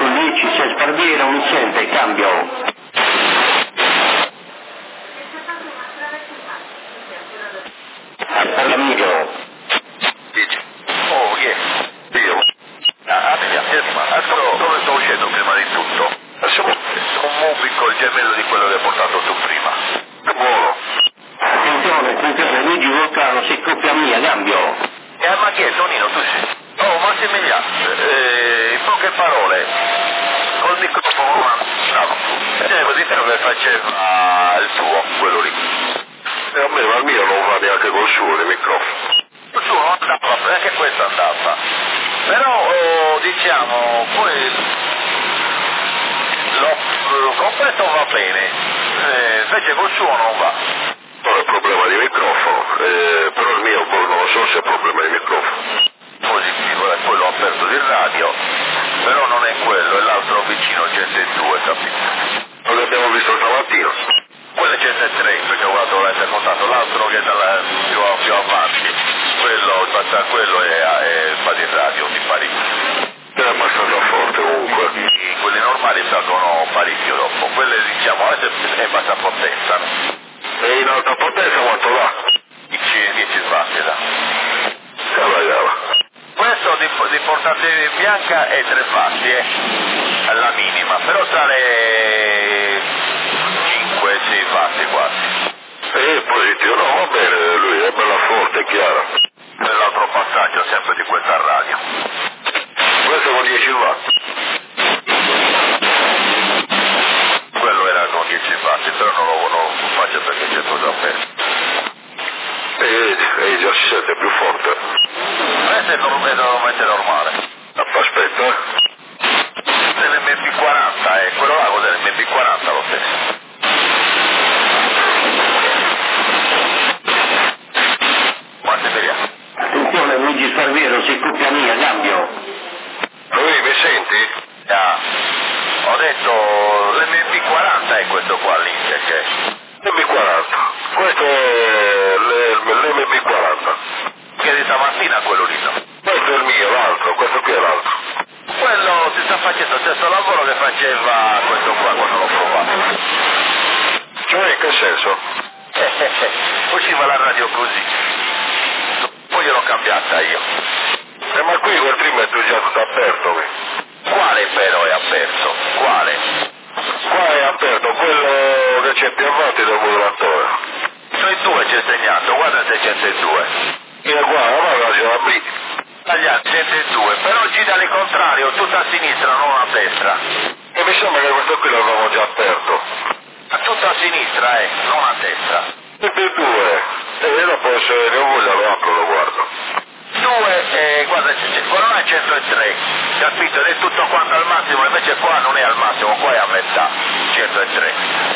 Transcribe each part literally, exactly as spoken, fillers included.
lì ci si Sparviera, mi sente, cambio. Amico. Oh, yes. Io. Ah, sto, dove sto uscendo prima di tutto? Un Moby col gemello di quello che hai portato tu prima. Buono. Attenzione, attenzione, Luigi Vulcano, si coppia mia, cambio. Eh, ma chi è, Tonino, tu sei? Oh, Massimiliano, eh, in poche parole, col microfono, no, è così che faceva il tuo, quello lì. E a me, ma il mio non va neanche col suo, il microfono. Il suo non andava, anche questo andava. Però, oh, diciamo, poi, lo, con questo va bene, eh, invece col suo non va. Non è problema di microfono, eh, però il mio non lo so se è problema di microfono. Positivo, è quello aperto di radio, però non è quello, è l'altro vicino centodue, capito? Lo che abbiamo visto stamattina. Quello è centotré, perché ho guardato l'essere contato, l'altro che è dalla, più, più avanti, quello, quello è, è fa di radio, di parecchio. È abbastanza forte comunque. I, quelli normali salgono parecchio dopo, quelle diciamo adesso è bassa potenza. E in alta potenza quanto va? dieci sbatti là. Cava, cava. Questo di, di portata bianca è tre fasti, eh, alla minima, però tra le cinque sei fasti quasi. E positivo, no, va bene, lui è bella forte, chiara. Nell'altro passaggio sempre di questa radio. Questo con dieci watt. Quello era con dieci watt, però non lo, non lo faccio perché c'è cosa aperto. E, e già si sente più forte. Questo è normalmente normale. Aspetta. Nell'emme pi quaranta, eh, quello là cos'è l'emme pi quaranta lo stesso. Attenzione, Luigi Sparviero, si coppia mia, cambio. Lui mi senti? Ah, ho detto l'emme pi quaranta è questo qua lì, che è? l'emme pi quaranta, questo è l'emme pi quaranta. Che è di stamattina quello lì, no? Questo è il mio, l'altro, questo qui è l'altro. Quello si sta facendo lo stesso lavoro che faceva questo qua quando l'ho provato. Cioè, in che senso? Usciva la radio così. Poi gliel'ho cambiata io. Eh, ma qui quel trimmetro è già tutto aperto qui. Quale però è aperto? Quale? Qua è aperto, quello che c'è più avanti del modulatore. Noi due ci è segnato, guarda se centodue. E guarda, ma la c'è la B. Tagliato centodue, però gira al contrario, tutta a sinistra, non a destra. E mi sembra che questo qui l'avevamo già aperto. Ma tutta a sinistra, eh, non a destra. centodue. E dopo se ne voglio lo apro, lo guardo. due, eh, guarda, quello là è centotré, capito? Ed è tutto quanto al massimo, invece qua non è al massimo, qua è a metà, centotré.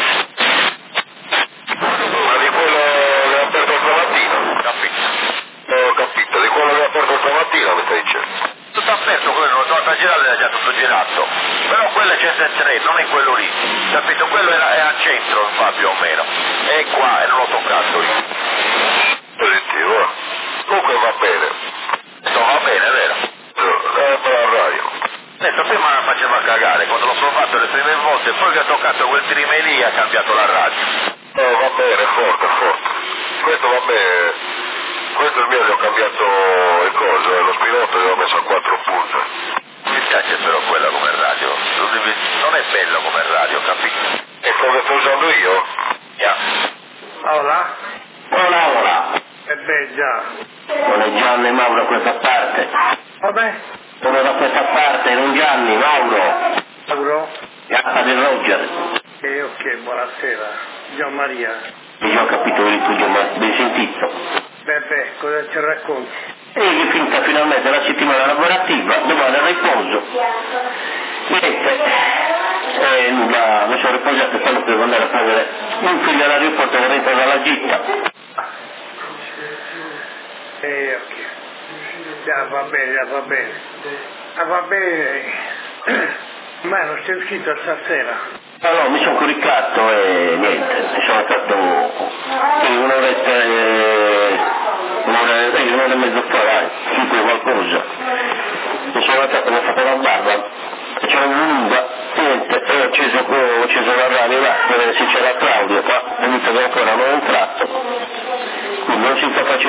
Ma di quello che ha aperto stamattina? Capito. Ho capito, di quello che ha aperto stamattina mi stai dicendo? Tutto aperto, quello non torna a girare, era già tutto girato. Però quello è centotré, non è quello lì, capito? Quello era, è al centro, infatti, più o meno. E qua, e non l'ho toccato io. Positivo, eh? Comunque va bene. Questo va bene, vero? È per la radio. Adesso prima la faceva cagare, quando l'ho provato le prime volte, poi che ha toccato quel trime lì ha cambiato la radio. Oh, va bene, forte, forte. Questo va bene. Questo è il mio, gli ho cambiato le cose, lo spinotto gli ho messo a quattro punte. Mi piace però quella come radio. Non è bello come radio, capito? E quello che sto usando io? Yeah. Hola? Ora, ora. E beh, già. Non è Gianni Mauro da questa parte. Vabbè. Sono da questa parte, non Gianni, Mauro. Mauro? Gappa di Roger. E ok, buonasera. Gian Maria. Io ho capito il tuo, ma ben sentito. Beh, beh, cosa ci racconti? E è finita finalmente la settimana lavorativa, domani al riposo. Niente, e nulla, mi sono riposato e poi devo andare a prendere un figlio all'aeroporto che rientra dalla gita. E ok. Già va bene, già va bene. Ah, va bene. Ma non sei uscito stasera? No, no, mi sono coricato e niente, sono stato un'oretta e un'ora e un'ora e mezzo fa, dai, cinque qualcosa. Mi sono andato, mi ho fatto la barba, e c'era un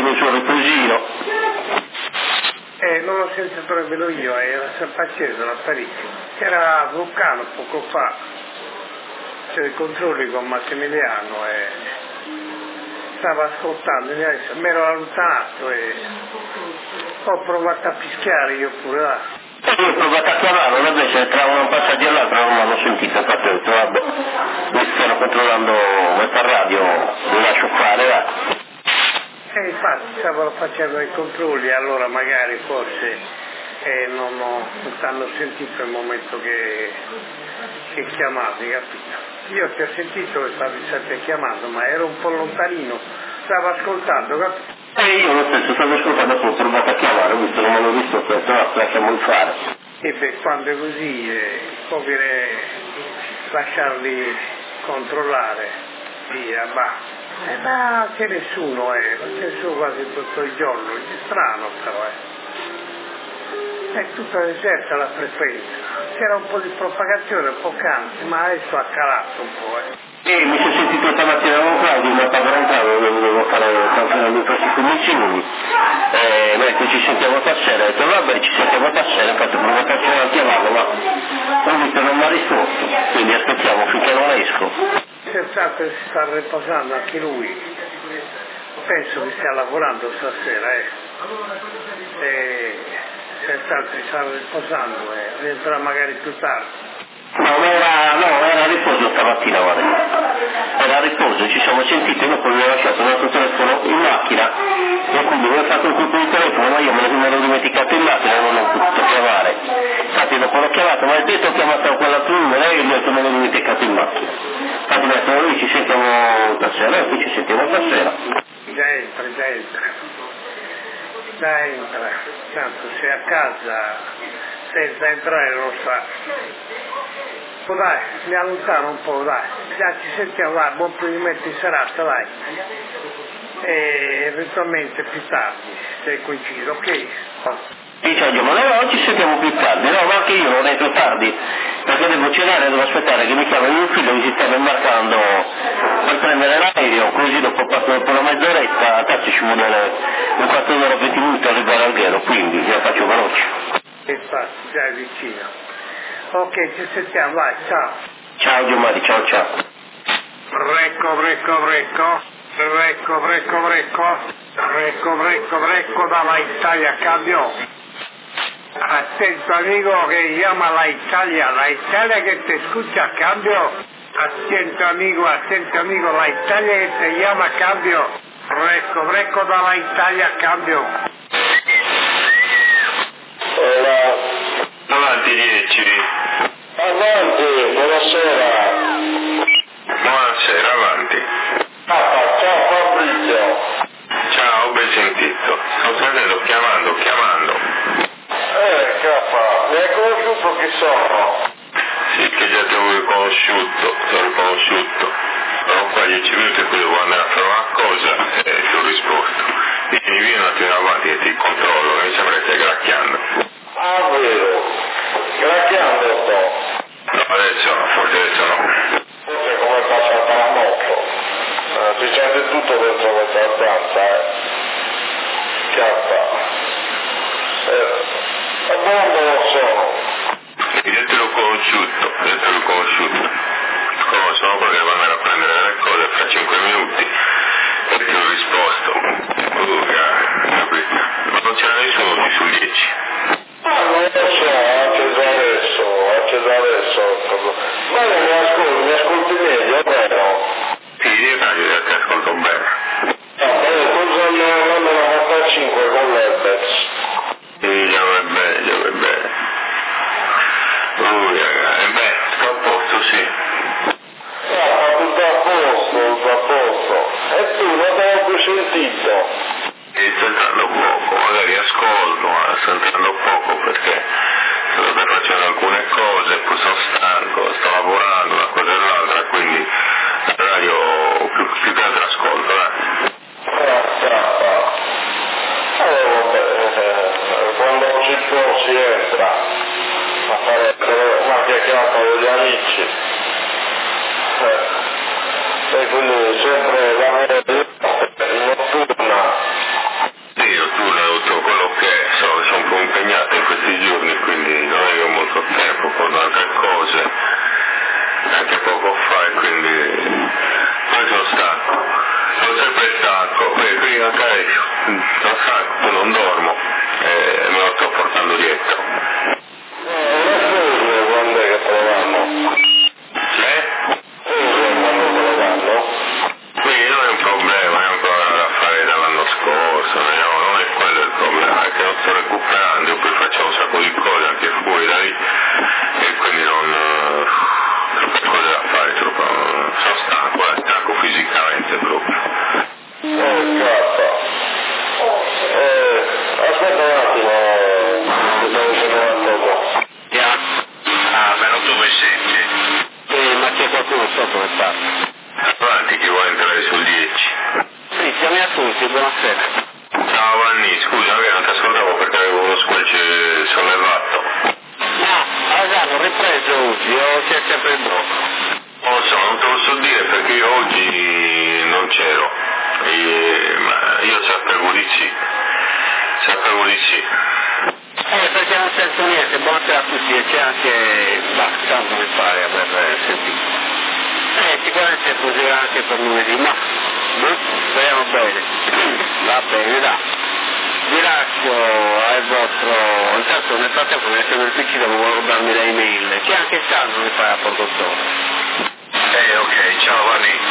il suo riposino. Eh, non l'ho sentito nemmeno io, era sempre acceso l'apparecchio. Era Vulcano poco fa, c'era i controlli con Massimiliano e stava ascoltando, mi ero allontanato e ho provato a fischiare io pure là. Io ho provato a chiamarlo, invece tra un passaggio e l'altro non mi hanno sentito, infatti ho detto vabbè, mi stanno controllando questa radio, lo lascio fare, va. E infatti stavano facendo i controlli, allora magari forse eh, non, non t'hanno sentito il momento che, che chiamavi, capito? Io ti ho sentito che stavi sempre chiamando, ma ero un po' lontanino, stavo ascoltando, capito? E io lo stesso stavo ascoltando, poi ho provato a chiamare, visto che non l'ho visto, ho detto no, lasciamo fare. E beh, quando è così, eh, conviene lasciarli controllare, via, va. Eh, ma che nessuno è, c'è solo quasi tutto il giorno, è strano però, eh. È tutta deserta la frequenza. C'era un po' di propagazione, un po' canto, ma adesso ha calato un po', eh. E mi sono sentito stamattina con Claudio, ma stavo entrando, dovevo fare i prossimi quindici minuti. E mi ha detto ci sentiamo stasera, ho detto vabbè ci sentiamo stasera, infatti ho provato a chiamarlo, ma ho visto non mi ha risposto, quindi aspettiamo finché non esco. Senz'altro si sta riposando anche lui, penso che stia lavorando stasera, eh. E senz'altro si sta riposando e rientrerà magari più tardi. No, era, no, era a riposo stamattina, guarda. Era a riposo, ci siamo sentiti, dopo mi ho lasciato il nostro telefono in macchina e quindi mi ho fatto un colpo di telefono, ma io me l'ero dimenticato in macchina e non ho potuto chiamare. Infatti dopo l'ho chiamato, ma ha detto ho chiamato quell'altro numero e io mi ho detto me l'ho dimenticato in macchina. Infatti mi ha detto noi ci sentiamo stasera e qui ci sentiamo stasera. Già entra, già entra. Già entra, tanto sei a casa senza entrare lo sa. Oh, dai, mi allontano un po', dai. Già ci sentiamo, dai, buon proseguimento in serata, dai. E eventualmente più tardi, se coincido, ok? Dice, ma no, oggi ci sentiamo più tardi, no, ma anche io non entro tardi, perché devo cenare e devo aspettare che mi chiami mio figlio che si sta imbarcando per prendere l'aereo, così dopo passo dopo una mezz'oretta, a cazzo ci vuole un quarto d'ora, venti minuti a arrivare al Ghero, quindi la faccio veloce. Infatti, già è vicino. Ok, ci sentiamo, vai, ciao. Ciao Giovanni, ciao ciao. Brecco, brecco, brecco, brecco, brecco, brecco, brecco, brecco, brecco dalla Italia, cambio. Attento amigo que llama la Italia, la Italia que te escucha, cambio. Attento amigo, attento amigo, la Italia que te llama, cambio. Brecco, brecco dalla Italia, cambio. Hola. Avanti dieci. Avanti, buonasera. Buonasera, avanti. Ah, ciao Fabrizio. Ciao, ben sentito. Sto sentendo chiamando, chiamando. Eh, capa, mi hai conosciuto chi sono? Sì, che già ti ho riconosciuto, ti ho riconosciuto. Sono qua dieci minuti e poi devo andare a fare una cosa e ti ho risposto. Vieni via un attimo avanti e ti controllo, che mi sembra che stai gracchiando. Ah, vero. Gracchiando sto. No, adesso no, forse adesso no. Forse come è passata la moto. Eh, si sente tutto dentro questa stanza, eh. Chiappa. Eh, buon non sono. Io te l'ho conosciuto, io te l'ho conosciuto. Come sono perché devo andare a prendere le cose fra cinque minuti e ti ho risposto. Uh, capito? Ma non c'era nessuno qui sul dieci. Ah, non lo so, ho acceso adesso, ho acceso adesso. Ma non mi ascolti, mi ascolti meglio, vero? Sì, io taglio ti ascolto bene. No, ma io cosa mi hanno fatto a cinque con l'Herbex? Sì, già va bene, già va bene. Uh, eh, beh, sto a posto, sì. Ah, tutto a posto, tutto a posto. E tu non te l'ho più sentito? E sto entrando poco, magari ascolto, ma sto entrando poco perché sto per facendo alcune cose, poi sono stanco, sto lavorando, una cosa e l'altra, quindi l'orario più, più che altro ascolto, eh. Ah, capa. Allora, vabbè, eh, quando ci può si entra a fare una chiacchierata con gli amici. Eh, e quindi sempre la media notturna. lo sa, non dormo e me lo sto portando dietro. Eh, quando è che te lo vanno? Eh? Quando te lo vanno? Quindi non è un problema, è un problema da fare dall'anno scorso, no, non è quello il problema, è che non sto recuperando, io poi faccio un sacco di cose anche fuori da lì e quindi non... troppe cose da fare, troppo, sono stanco, eh, stanco fisicamente proprio. Oh, cazzo. Eh, aspetta un attimo, ti stavo dicendo una cosa. Yeah. Ah, ma non tu mi senti? Eh, ma c'è qualcuno sotto che sta? Avanti che vuole entrare sul dieci. Sì, siamo a tutti, buonasera. Ciao Vanni, scusa che non ti ascoltavo perché avevo uno squelch sollevato. No, allora, ho ripreso oggi, o c'è sempre il blocco? Non lo so, non te lo so dire perché io oggi non c'ero, e, ma io sapevo di sì, sapevo di sì. Eh, perché non sento niente, buonasera a tutti, e c'è anche, bah, tanto mi pare aver sentito. Eh, sicuramente proseguirà anche per lunedì, ma, boh, speriamo bene. Va bene, dai. Vi lascio al vostro, intanto nel frattempo mi metto nel P C, devo guardarmi le email, c'è anche Sandro che fa la produttore. Eh, ok, ciao Vanni.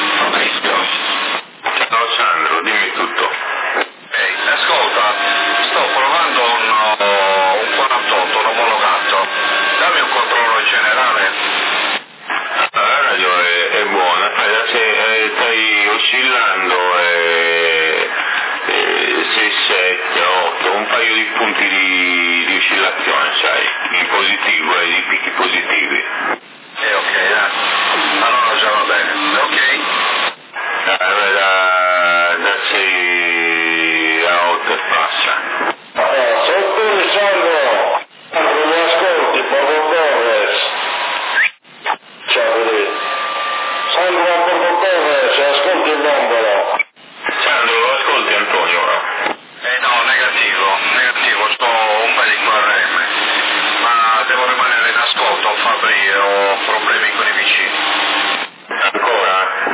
Ciao Sandro, dimmi tutto. Ehi, ascolta, sto provando un, uh, un quarantotto, un omologato. Dammi un controllo generale. La radio è, è buona, stai, stai oscillando e, e sei sette, otto, un paio di punti di, di oscillazione, sai, in positivo e di picchi positivi. Eh, ok, eh. Allora già va bene, ok? Eh, da, da sei a otto e passa. Eh, sei tu, Sandro. Sandro, mi ascolti, Borgo Torres. Ciao, così. Sandro a Borgo Torres, ascolti il nombolo. Sandro, lo ascolti Antonio? No? Eh no, negativo, negativo, sto un bel in R M. Ma devo rimanere in ascolto, Fabri, ho problemi con i vicini. Ancora?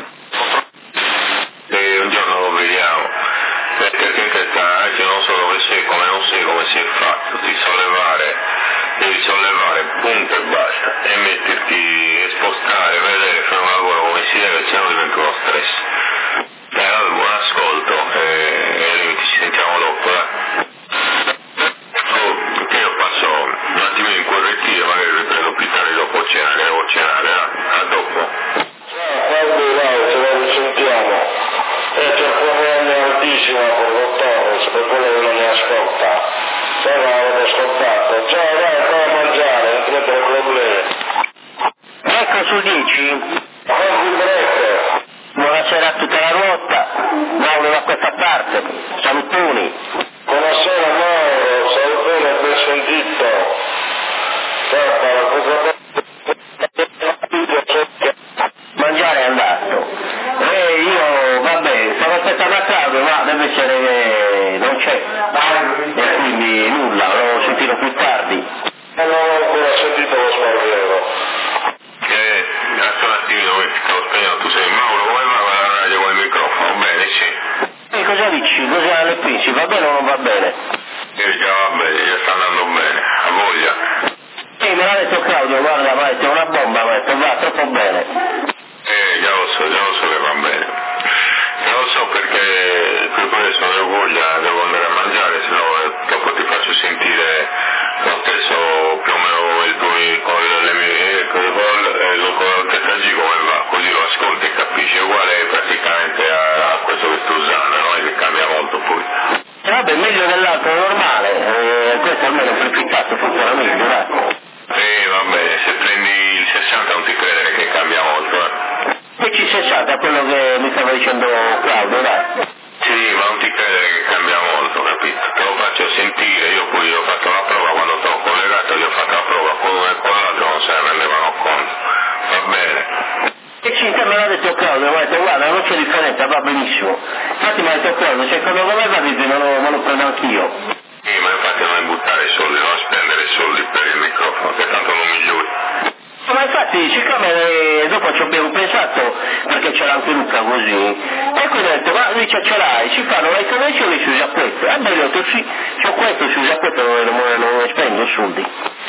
E un giorno lo vediamo, perché in testa che non so dove sei, come non sei, come si è fatto, di sollevare, devi sollevare punto e basta, e metterti e spostare, vedere, fare un lavoro come si deve, se no diventa uno stress. E allora buon ascolto e, e ci sentiamo dopo, eh. Oh, che io passo un attimino in correttiva, magari riprendo più tardi dopo cena, che devo cenare, eh. A dopo. Guardi, dai, ce lo risentiamo. E c'è un problema altissimo per Torres, per quello che non mi ascolta. Se no l'avete ascoltato. Ciao, dai, vai a mangiare, non ti mettere problemi. Ecco sul dieci. Oggi break. Buonasera a tutta la rotta, Mauro da questa parte, salutoni. Buonasera Mauro, salutone e ben sentito. Guarda, la cosa Mangiare è andato. E io, vabbè, stavo aspettando a Claudio, ma deve essere che non c'è. E quindi nulla, lo sentirò più tardi. non ho ancora sentito lo sparvero. Eh, grazie un attimino, stavo spegnendo, tu sei Mauro, come va la radio con il microfono? Bene, sì. E cosa dici? Cosa ne pensi? Va bene o non va bene? Eh, già va bene, già sta andando bene, a voglia. Sì, me l'ha detto Claudio, guarda, ma è una bomba, mi ha detto, va troppo bene. Eh, già lo so, già lo so che va bene. Già lo so perché per questo non ho voglia, devo andare a mangiare, se no dopo ti faccio sentire lo stesso più o meno il tuo con le mie call e lo con il T G come va, così lo ascolti e capisci, è uguale praticamente a, a questo che sto usando, non è che cambia molto poi. E vabbè, meglio dell'altro normale, eh, questo almeno prefissato funziona meglio, dai. Eh, va bene, se prendi il sessanta non ti credere che cambia molto, eh. E ci sessanta, quello che mi stava dicendo Claudio, dai. Sì, ma non ti credere che cambia molto, capito? Te lo faccio sentire, io poi ho fatto la prova quando ti ho collegato, gli ho fatto la prova con uno e con l'altro, non se ne rendevano conto. Va bene. E ci me l'ha detto Claudio, mi ha detto guarda non c'è differenza, va benissimo. Infatti mi ha detto Claudio, secondo me va dice me lo, me lo prendo anch'io. Sì, ma infatti non è buttare soldi, non spendere soldi per il microfono, che tanto non migliori. Ma infatti infatti, siccome dopo ci abbiamo pensato, perché c'era anche Luca così, e quindi ho detto, ma dice ce l'hai, si fanno le convenzioni si usa questo. E beh, ho detto sì, c'ho questo, si usa questo, non, non, non spendo soldi.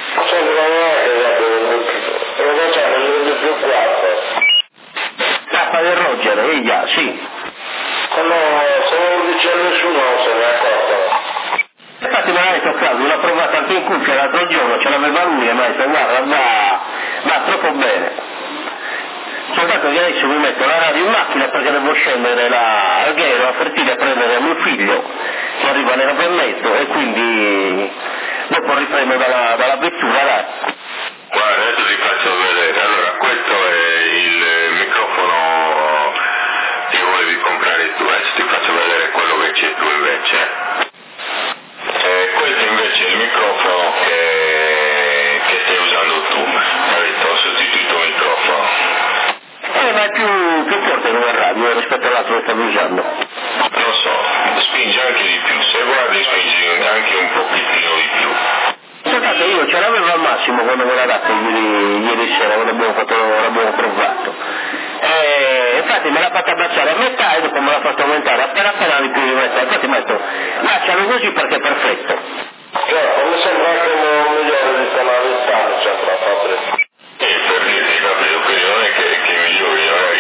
Tappa del Roger, e già, sì. Quando se non lo dice a nessuno non se ne è accorto. Infatti mi ha detto Claudio, l'ho provata anche in cuffia l'altro giorno, ce l'aveva lui e mi ha detto guarda, va, va troppo bene. Soltanto che adesso mi metto la radio in macchina perché devo scendere la Alghero a Fertile a prendere mio figlio che arriva alle nove e mezzo e quindi dopo riprendo dalla, dalla vettura là. Guarda, adesso ti faccio vedere. Allora, questo è il microfono che volevi comprare tu, adesso ti faccio vedere quello che c'è tu invece. Eh, questo invece è il microfono che, che stai usando tu, capito? Ho sostituito il microfono. Eh, ma è più, più forte come radio rispetto all'altro che stavi usando. Lo so, spinge anche di più, se guardi spingi anche un pochettino di più. Soltanto io ce l'avevo al massimo quando me l'ha dato ieri, ieri sera, quando abbiamo, fatto, l'abbiamo provato. E infatti me l'ha fatto abbassare a metà e dopo me l'ha fatto aumentare appena appena di più di metà. Infatti mi ha detto, lascialo così perché è perfetto. Certo, mi sembra anche un migliore di tonalità, mi sembra Fabrizio. E per dirti, capito, quindi non è che, che migliori, magari,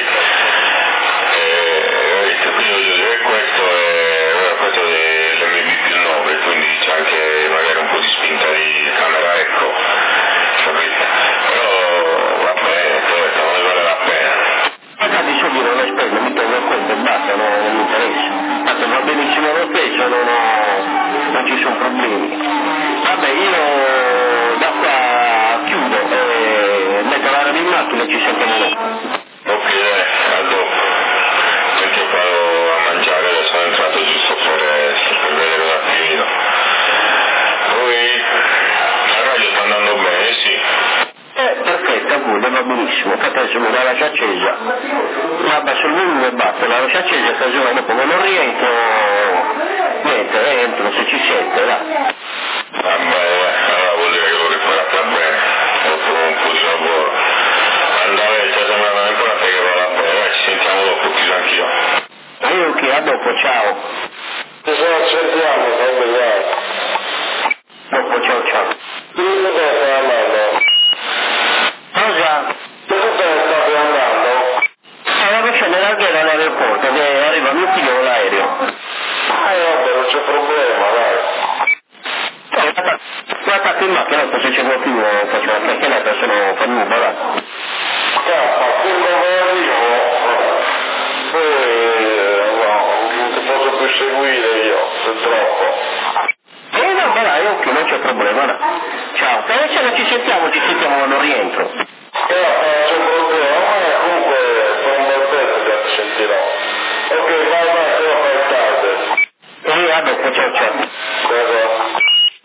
eh, quindi voglio dire, questo è, questo è l'M B più nove, quindi c'è anche magari un po' di spinta di camera, ecco, capito? Però va bene, questo non ne vale la pena. Infatti i soldi non le spendo, mi tengo conto e basta, non, non mi interessa. Tanto va benissimo lo stesso, non, ho, non ci sono problemi. Vabbè, io da qua chiudo e metto la radio in macchina e ci sentiamo dopo. Ok, eh, a dopo. Perché vado a mangiare, adesso sono entrato giusto per, per vedere un attimino. Poi la radio sta andando bene, sì. Eh, perfetto, pure, va benissimo. Infatti adesso me la lascio accesa, ma abbasso il volume e basta, la lascio accesa, casomai dopo quando rientro, niente, entro se ci sente, là. Vabbè, allora vuol dire che l'ho riparata bene, dopo un po' di lavoro. Andare, sta sembrando ancora te che va la pena, ci sentiamo dopo, chiuso anch'io. E io che a dopo, ciao. Ci sono sentiamo, Fabrizio. Dopo, ciao ciao. Dimmi dove stai andando? Cosa? Dove stai andando? Eh, vado a scendere anche all'aeroporto, che arriva mio figlio con l'aereo. Eh vabbè, non c'è problema, dai. Eh, guarda in macchina, dopo se c'è qualcuno faccio una chiacchierata, se no fa nulla, va. Scappa, qui come arrivo, poi no, non ti posso più seguire io, è troppo. Eh no, ma dai, ok, non c'è problema, no. Ciao, se adesso non ci sentiamo, ci sentiamo quando rientro. Scappa, non c'è problema, ma comunque per un bel pezzo che ti sentirò. Ok, vai, vai, se lo fai tardi. E a dopo, ciao ciao. Cosa?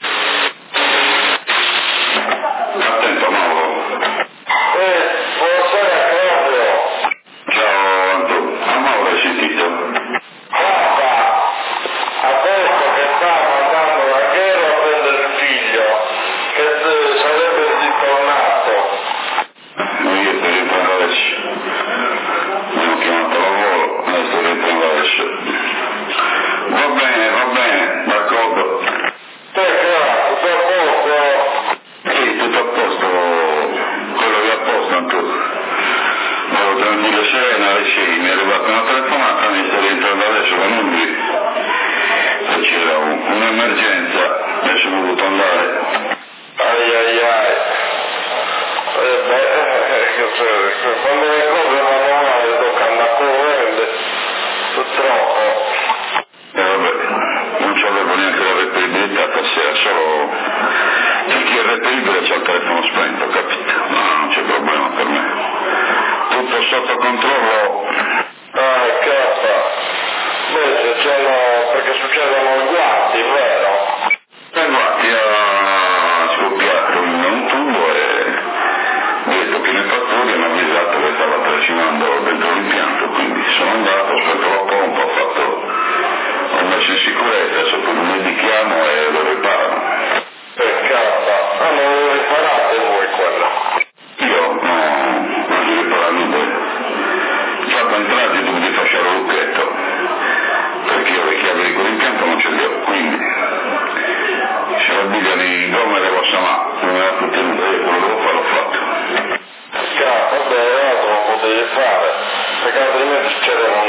Attento Mauro. Eh, buonasera Claudio. Ciao Antonio. Ah, Mauro hai sentito? Guarda, ha detto che sta mandando la Alghero a prendere il figlio, che eh, sarebbe ritornato. Io sto rientrando adesso. Mi hanno chiamato a lavoro, adesso sto rientrando adesso. Va bene, va bene, d'accordo. Te che va, tutto a posto? Sì, tutto a posto, quello che è a posto Antonio. Ero tranquillo sereno alle sei, mi è arrivata una telefonata, mi sto rientrando adesso con Umbri. C'era un, un'emergenza, adesso ho dovuto andare. Ai ai ai. Eh beh, eh, quando le cose vanno male tocca andare correndo, purtroppo. E vabbè, non c'avevo neanche la reperibilità stasera, solo per chi è reperibile c'è il telefono spento, capito? No, non c'è problema per me. Tutto sotto controllo. Ah, cazzo. Beh, se c'hanno, perché succedono guasti, vero? E guardi, ha scoppiato un tubo e ho detto che ne fattori hanno avvisato che stava trascinando dentro l'impianto, quindi sono andato, ho aspetto la pompa, ho fatto, ho messo in sicurezza, adesso poi lo medichiamo e lo riparo. Che cazzo. Ah, non lo riparate voi quello? Io no,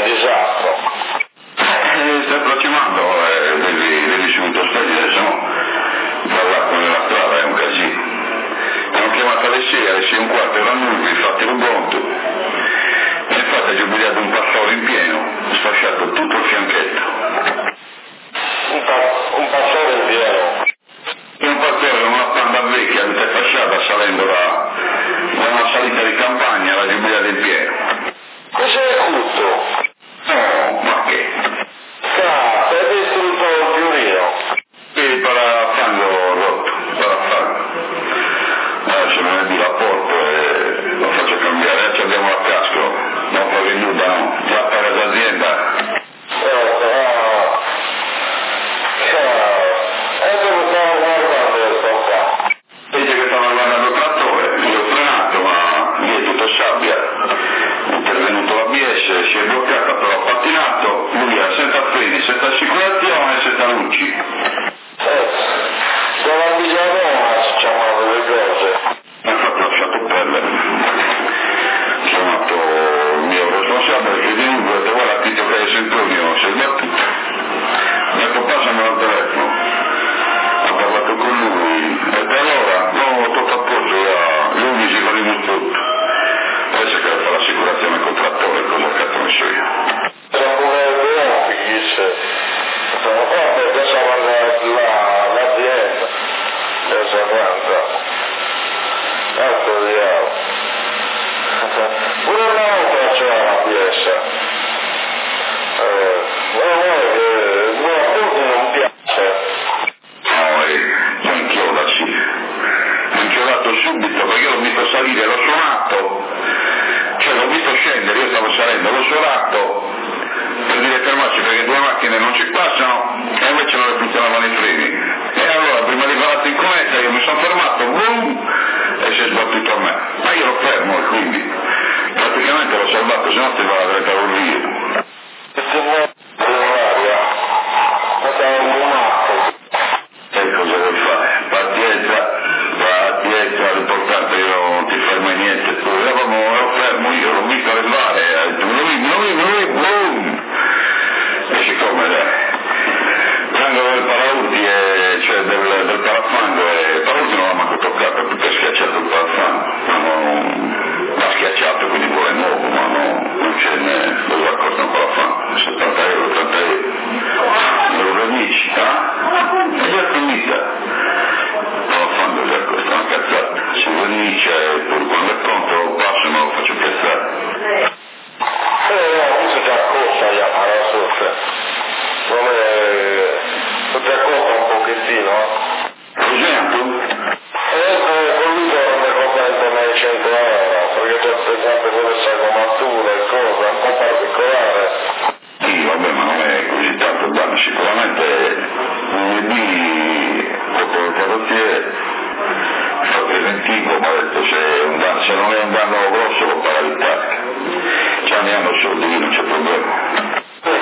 un disastro. Eh, sta approcsimando, eh, devi, devi subito spegnere, se no dall'acqua nella strada è un casino. Hanno chiamato alle sei, alle sei e un quarto erano lui, infatti ero pronto. E infatti ha giubilato un pastore in pieno, sfasciato tutto il fianchetto. Un, pa- un pastore in pieno. E un pastore con una panda vecchia, tutta fasciata, salendo da, da una salita di campagna, l'ha giubilato in pieno. Cos'è tutto? No, ma che? Cazzo, hai distrutto il fiorino. Il parafango rotto, parafango. Adesso me ne di la porta e lo faccio cambiare, adesso andiamo a casco, non fa venduta no, già paga l'azienda. Ecco, no. Ciao. E dove stavo guardando questo qua? Dice che stava guardando il trattore, io ho frenato ma lì è tutto sabbia. È intervenuto l'A B S, si è bloccata, però ha pattinato, lui ha senza freni, senza assicurazione e senza luci. Eh, dove abbiamo si chiamano le cose. Infatti ho lasciato perdere. Ho chiamato il mio responsabile che di nuovo ha detto guarda Tito che è Sempronio, si è battuto. Mi ha detto passami al telefono. Ho parlato con lui e da allora no, tutto a posto, gli undici faremo tutto. Adesso che fa l'assicurazione col trattore, cosa cazzo ne so io. Sono pure due office. Sono proprio che sono l'azienda. Adesso quanto. Ecco diavolo. Pure una volta c'era la pièce. Eh, ma vuoi che no, a tutti non piace. No, e anch'io sì. Mi ho inchiodato subito perché io l'ho visto salire, l'ho suonato, cioè l'ho visto scendere, io stavo salendo, l'ho suonato per dire fermarsi perché due macchine non ci passano e invece non le funzionavano i freni. E allora prima di fare l'inconetta io mi sono fermato, boom, e si è sbattuto a me. Ma io lo fermo e quindi praticamente l'ho salvato, se no ti va la trenta via. E ti vuoi l'aria? Ma sei un buonato. E cosa vuoi fare? Pazienza, pazienza, l'importante io non ti fermo niente, tu eravamo, ero fermo, io l'ho visto arrivare, ha detto lui, lui, lui, boom! E siccome l'angolo del paraurti e cioè del, del parafango e il paraurti non l'ha manco toccato perché ha schiacciato il parafango, ma non l'ha schiacciato quindi vuole nuovo, ma no, non c'è ne, dove va costa un parafango, settanta euro, ottanta euro, euro amici, eh? E già finita, parafango già costa una cazzata, se vernice e poi quando è pronto passo e me lo faccio piazzare. Eh no, questo già costa gli apparato. Non è... già costa un pochettino, eh? Per esempio? E con lui dovrebbe costare intorno ai cento euro, perché c'è sempre questa sgomatura e cosa, un po' particolare. Sì, vabbè, ma non è così tanto danno, sicuramente lunedì dopo il carrozziere fa preventivo, ma ha detto se, è un danno, se non è un danno grosso lo paga di tasca. Ci andiamo soldi lì, non c'è problema. E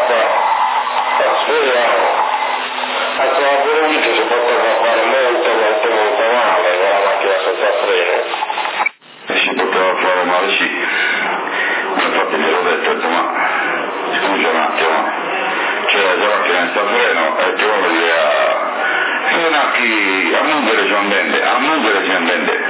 qua, speriamo. Anche la provincia si poteva fare molto, molto, molto male con la macchina senza freno. E si poteva fare male sì. Ma infatti gliel'ho detto, ho detto ma scusa un attimo, c'era già la macchina senza freno e tu vuoi dire a frena chi a mundere Gian Bende, a mundere Gian Bende.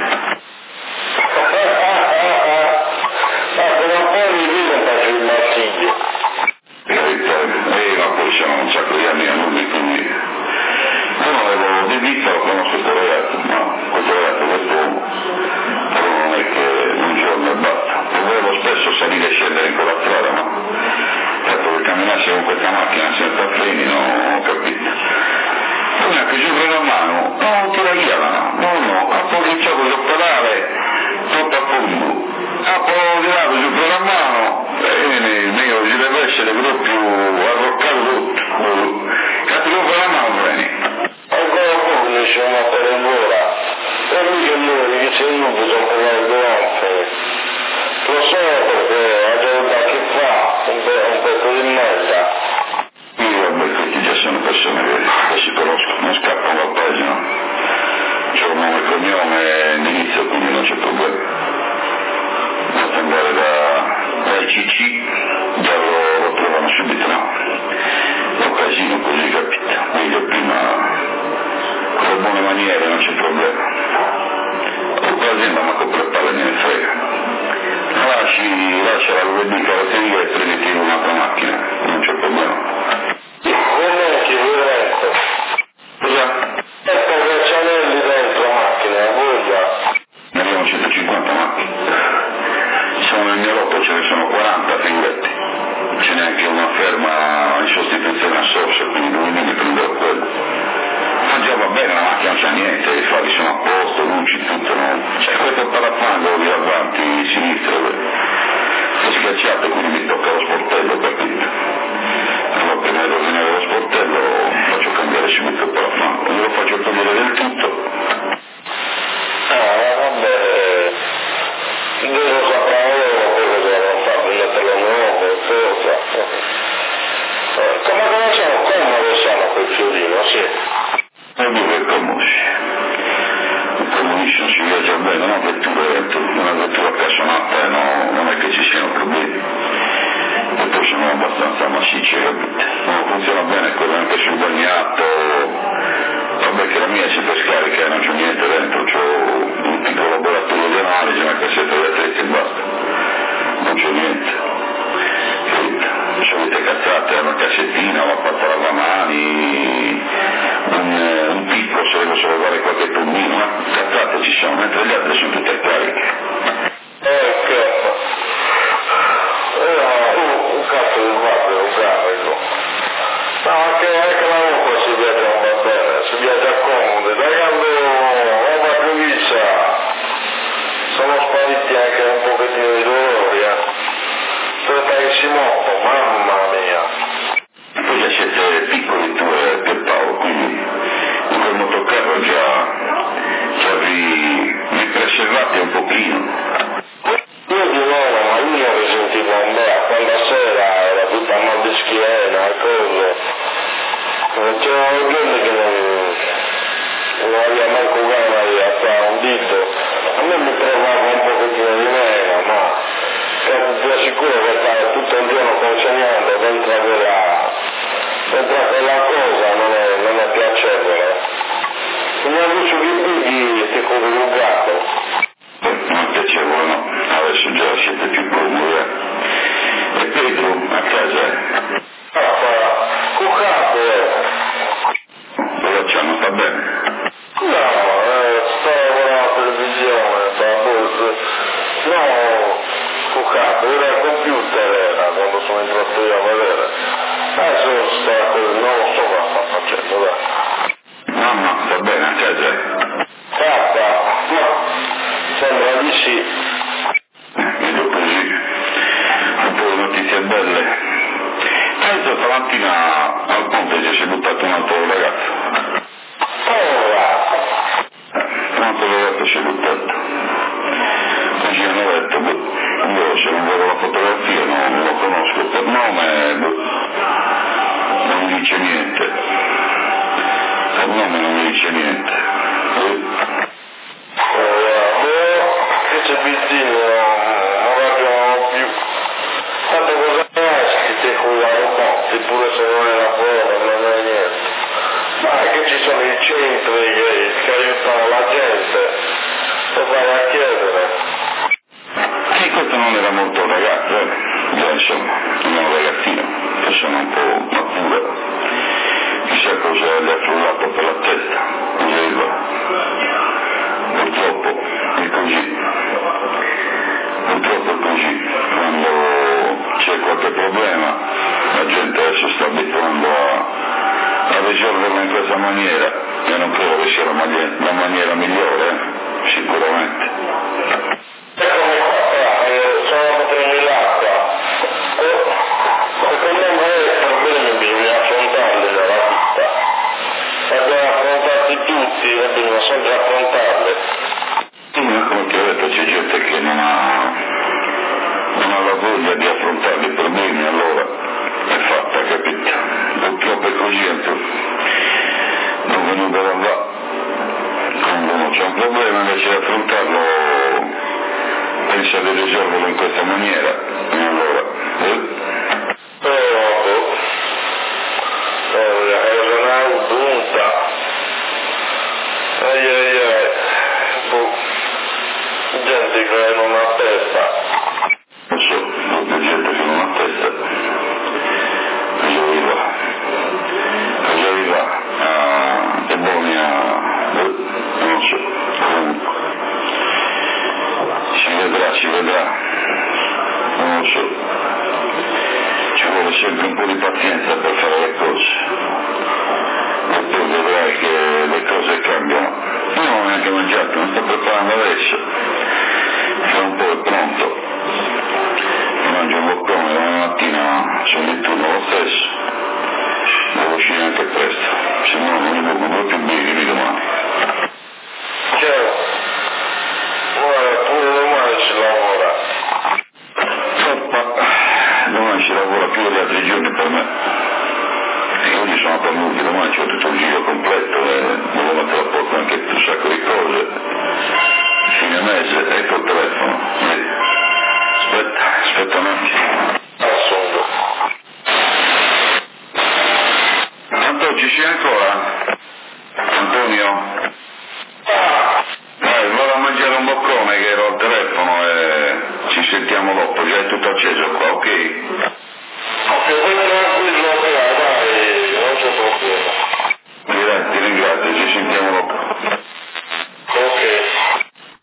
Ma come un po' di vita faccio il martiglio. Eh, ma poi siamo un sacco di anni a noi, quindi io non avevo di vita, lo conosco questo ragazzo, ma questo ragazzo, quest'uomo, però non è che un giorno e basta. Dovevo spesso salire e scendere in quella strada, ma certo che camminassi con questa macchina senza freni non ho capito. Poi anche giù per la mano, non tira via la mano, no, no, ha cominciato a pedale tutto a fondo. Ha poi tirato giù per la mano, bene, il mio ci deve essere quello più arroccato tutto. Cazzo per la mano freni. Ancora poco riesce a mettere in gola. E lui che lui che c'è nudo dopo le gonfie. Lo so perché ha già che fa un, pe- un pezzo di merda. Io vabbè, questi già sono persone che si conoscono, non scappano dal paese, no? C'è un nome, cognome e indirizzo, quindi non c'è problema. Basta andare da, dai C C, dallo che dica la teoria e prenditi un'altra macchina, non c'è problema. Veramente, veramente. Cosa? Ecco Caccianelli dentro macchina, voglia. Ne abbiamo centocinquanta macchine. Siamo nel mio lotto, ce ne sono quaranta, figurati. C'è neanche una ferma in sostituzione a Sorsa, quindi dove mi prenderò quello. Ma già va bene, la macchina non c'ha niente, i fari sono a posto, luci, tutto, no? C'è questo parafango di avanti, sinistra, è schiacciato, quindi mi tocca lo sportello, capito? Allora prima di ordinare lo sportello faccio cambiare subito il parafango, non lo faccio togliere del tutto. Ah, vabbè, io lo saprò io quello che devo fare, metterlo nuovo, cosa. Come conosciamo, come siamo quel fiorino, sì. E dove conosci? Il comunismo si viaggia bene, no? Vetture, una vettura casonata e no, non è che ci siano problemi. E poi sono abbastanza massicce, capite? No, funziona bene quello anche sul bagnato. Vabbè che la mia è sempre scarica e non c'è niente dentro, c'ho un piccolo laboratorio di analisi, una cassetta di attrezzi e basta. Non c'è niente. Capite? Solite cazzate, una cassettina, una fatta lavamani, un, un picco se devo salvare qualche tombino, ma cazzate ci sono, mentre le altre sono tutte cariche. Ecco. Eh, un cazzo di guardia, un carico. No, anche, anche la roba si viaggia un po' bene, si viaggia comodo. Da quando roba Criviccia sono spariti anche un pochettino di dolori, eh. Aspetta che si motto, mamma mia. Poi siete piccoli tu e Pierpaolo, quindi in quel motocarro già, già vi, vi preservate un pochino. Io di nuovo, ma io mi sentivo un bel, quella sera era tutta mal di schiena e cose. C'erano giorni che non, non aveva manco gana di alzare un dito. A me mi provava un pochettino di meno, ma ti assicuro che stare tutto il giorno consegnando dentro a quella, dentro a quella cosa non è, non è piacevole. Mi ha visto che pigli ti corri un gatto. Non è piacevole, no? Adesso già siete più comodi. E Pedro a casa? Ah, fa, cucato, eh. Cosa c'è, non sta bene? No, eh, sto lavorando alla televisione, sta a borsa. No, cucato, era il computer, era quando sono entrato io a vedere. Adesso sta, non lo so cosa sta facendo, dai. Mamma, sta bene a casa? Fatta, no, sembra di sì. Vedo così. Un po' di notizie belle. Penso stamattina al ponte ci si è buttato un altro ragazzo. Oh, Un altro ragazzo si è buttato. Così hanno detto, boh, io se non vedo la fotografia no, non lo conosco per nome, boh, non mi dice niente. Per nome non mi dice niente. che c'è pizzino, non ragionano più. Tanto cosa ne che ti curano un po', pure se non è la prova, non è niente. Ma che ci sono i centri che, che aiutano la gente, lo vai a chiedere. E questo non era molto ragazzo, eh? Io insomma, non è un ragazzino, persona un po' matura. Chissà cosa gli ha frullato per la testa, cos'era. Purtroppo è così. Purtroppo è così. Quando c'è qualche problema, la gente adesso sta abituando a, a risolverlo in questa maniera e non credo che sia la maniera, la maniera migliore, eh? Sicuramente. Eccomi qua, eh, sono a Tremilacqua. Secondo me i problemi bisogna affrontarli nella vita. Abbiamo affrontati tutti e bisogna sempre affrontarli. Come ti ho detto, c'è gente che non ha, non ha la voglia di affrontare i problemi, allora è fatta, capito? Purtroppo è così, non venuto da là. Quando uno c'è un problema, invece di affrontarlo, pensa di risolverlo in questa maniera, e allora, eh? Oh, oh. Oh, è una punta. Ai ai ai. Boh. Gente che non ha testa. Lo so, molta gente si vedrà, non lo so, ci vuole sempre un po' di pazienza per fare le cose, e poi vedrai che le cose cambiano. Io non ho neanche mangiato, mi sto preparando adesso, fra un po' è pronto, mi mangio un boccone, domani mattina sono di turno lo stesso, devo uscire anche presto, se no non mi bevo due più bene domani. Ciao, guarda, pure domani si lavora. Troppa, domani si lavora più degli altri giorni per me, e oggi sono per lui, domani c'ho tutto il giro completo e devo mettere a poco anche un sacco di cose, fine mese, ecco